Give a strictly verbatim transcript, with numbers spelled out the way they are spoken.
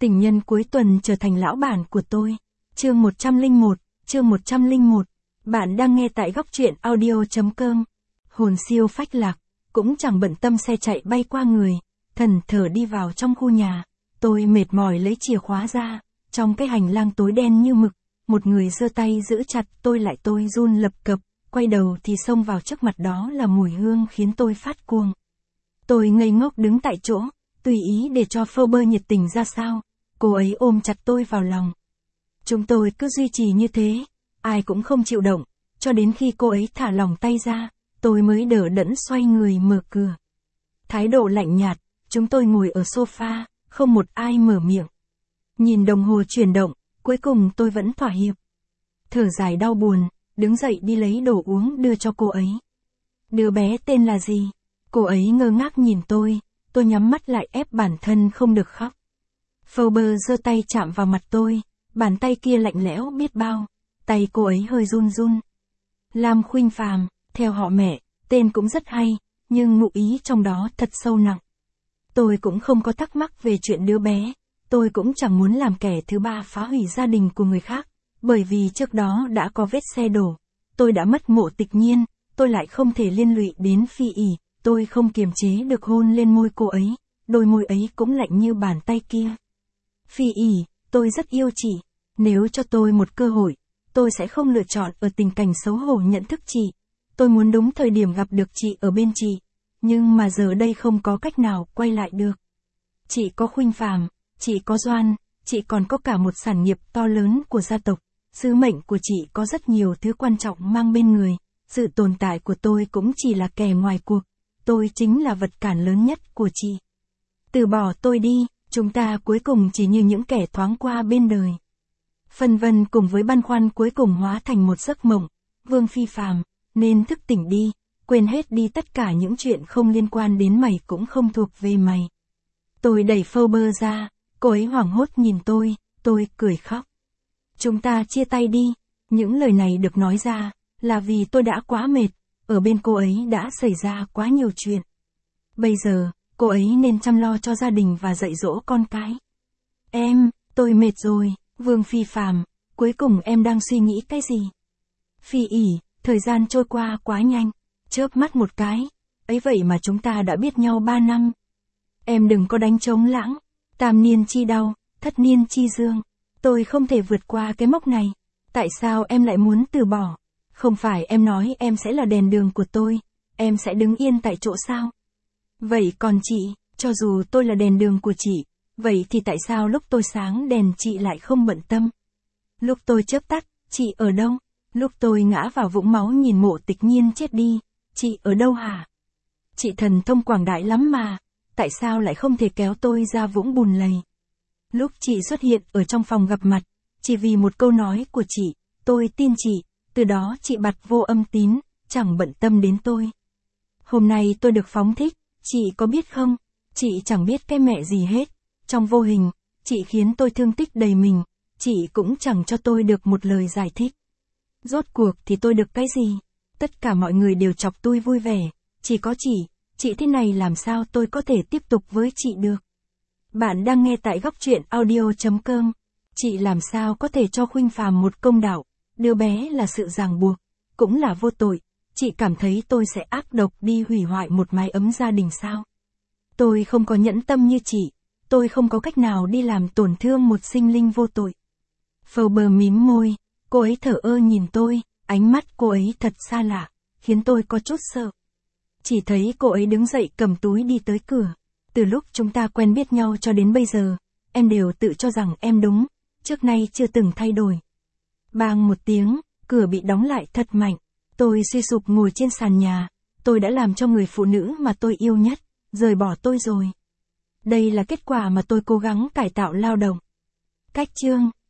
Tình nhân cuối tuần trở thành lão bản của tôi. Chương một trăm lẻ một, chương một trăm lẻ một. Bạn đang nghe tại góc truyện audio chấm com. Hồn siêu phách lạc, cũng chẳng bận tâm xe chạy bay qua người, thần thở đi vào trong khu nhà. Tôi mệt mỏi lấy chìa khóa ra, trong cái hành lang tối đen như mực, một người giơ tay giữ chặt tôi lại, tôi run lập cập, quay đầu thì xông vào trước mặt, đó là mùi hương khiến tôi phát cuồng. Tôi ngây ngốc đứng tại chỗ, tùy ý để cho Phoebe nhiệt tình ra sao. Cô ấy ôm chặt tôi vào lòng. Chúng tôi cứ duy trì như thế, ai cũng không chịu động, cho đến khi cô ấy thả lỏng tay ra, tôi mới đỡ đẫn xoay người mở cửa. Thái độ lạnh nhạt, chúng tôi ngồi ở sofa, không một ai mở miệng. Nhìn đồng hồ chuyển động, cuối cùng tôi vẫn thỏa hiệp. Thở dài đau buồn, đứng dậy đi lấy đồ uống đưa cho cô ấy. Đứa bé tên là gì? Cô ấy ngơ ngác nhìn tôi, tôi nhắm mắt lại ép bản thân không được khóc. Phoebe giơ tay chạm vào mặt tôi, bàn tay kia lạnh lẽo biết bao, tay cô ấy hơi run run. Lam Khuynh Phàm, theo họ mẹ, tên cũng rất hay, nhưng ngụ ý trong đó thật sâu nặng. Tôi cũng không có thắc mắc về chuyện đứa bé, tôi cũng chẳng muốn làm kẻ thứ ba phá hủy gia đình của người khác, bởi vì trước đó đã có vết xe đổ, tôi đã mất Mộ Tịch Nhiên, tôi lại không thể liên lụy đến Phi ỉ, tôi không kiềm chế được hôn lên môi cô ấy, đôi môi ấy cũng lạnh như bàn tay kia. Phi ỉ, tôi rất yêu chị, nếu cho tôi một cơ hội, tôi sẽ không lựa chọn ở tình cảnh xấu hổ nhận thức chị. Tôi muốn đúng thời điểm gặp được chị ở bên chị, nhưng mà giờ đây không có cách nào quay lại được. Chị có Khuynh Phàm, chị có Doan, chị còn có cả một sản nghiệp to lớn của gia tộc, sứ mệnh của chị có rất nhiều thứ quan trọng mang bên người, sự tồn tại của tôi cũng chỉ là kẻ ngoài cuộc, tôi chính là vật cản lớn nhất của chị. Từ bỏ tôi đi. Chúng ta cuối cùng chỉ như những kẻ thoáng qua bên đời. Phân vân cùng với băn khoăn cuối cùng hóa thành một giấc mộng. Vương Phi Phàm, nên thức tỉnh đi, quên hết đi tất cả những chuyện không liên quan đến mày cũng không thuộc về mày. Tôi đẩy Phoebe ra, cô ấy hoảng hốt nhìn tôi, tôi cười khóc. Chúng ta chia tay đi, những lời này được nói ra, là vì tôi đã quá mệt, ở bên cô ấy đã xảy ra quá nhiều chuyện. Bây giờ, cô ấy nên chăm lo cho gia đình và dạy dỗ con cái. Em, tôi mệt rồi. Vương Phi Phàm, cuối cùng em đang suy nghĩ cái gì? Phi ỉ, thời gian trôi qua quá nhanh, chớp mắt một cái, ấy vậy mà chúng ta đã biết nhau ba năm. Em đừng có đánh trống lãng, tam niên chi đau, thất niên chi dương. Tôi không thể vượt qua cái mốc này. Tại sao em lại muốn từ bỏ? Không phải em nói em sẽ là đèn đường của tôi, em sẽ đứng yên tại chỗ sao? Vậy còn chị, cho dù tôi là đèn đường của chị, vậy thì tại sao lúc tôi sáng đèn chị lại không bận tâm? Lúc tôi chớp tắt, chị ở đâu? Lúc tôi ngã vào vũng máu nhìn Mộ Tịch Nhiên chết đi, chị ở đâu hả? Chị thần thông quảng đại lắm mà, tại sao lại không thể kéo tôi ra vũng bùn lầy? Lúc chị xuất hiện ở trong phòng gặp mặt, chỉ vì một câu nói của chị, tôi tin chị, từ đó chị bặt vô âm tín, chẳng bận tâm đến tôi. Hôm nay tôi được phóng thích. Chị có biết không, chị chẳng biết cái mẹ gì hết, trong vô hình, chị khiến tôi thương tích đầy mình, chị cũng chẳng cho tôi được một lời giải thích. Rốt cuộc thì tôi được cái gì? Tất cả mọi người đều chọc tôi vui vẻ, chỉ có chị, chị thế này làm sao tôi có thể tiếp tục với chị được? Bạn đang nghe tại góc truyện audio chấm com. Chị làm sao có thể cho Khuynh Phàm một công đạo, đứa bé là sự ràng buộc, cũng là vô tội. Chị cảm thấy tôi sẽ ác độc đi hủy hoại một mái ấm gia đình sao? Tôi không có nhẫn tâm như chị, tôi không có cách nào đi làm tổn thương một sinh linh vô tội. Phoebe mím môi, cô ấy thở ơ nhìn tôi, ánh mắt cô ấy thật xa lạ, khiến tôi có chút sợ. Chỉ thấy cô ấy đứng dậy cầm túi đi tới cửa. Từ lúc chúng ta quen biết nhau cho đến bây giờ, em đều tự cho rằng em đúng, trước nay chưa từng thay đổi. Bang một tiếng, cửa bị đóng lại thật mạnh. Tôi suy sụp ngồi trên sàn nhà, tôi đã làm cho người phụ nữ mà tôi yêu nhất, rời bỏ tôi rồi. Đây là kết quả mà tôi cố gắng cải tạo lao động. Cách chương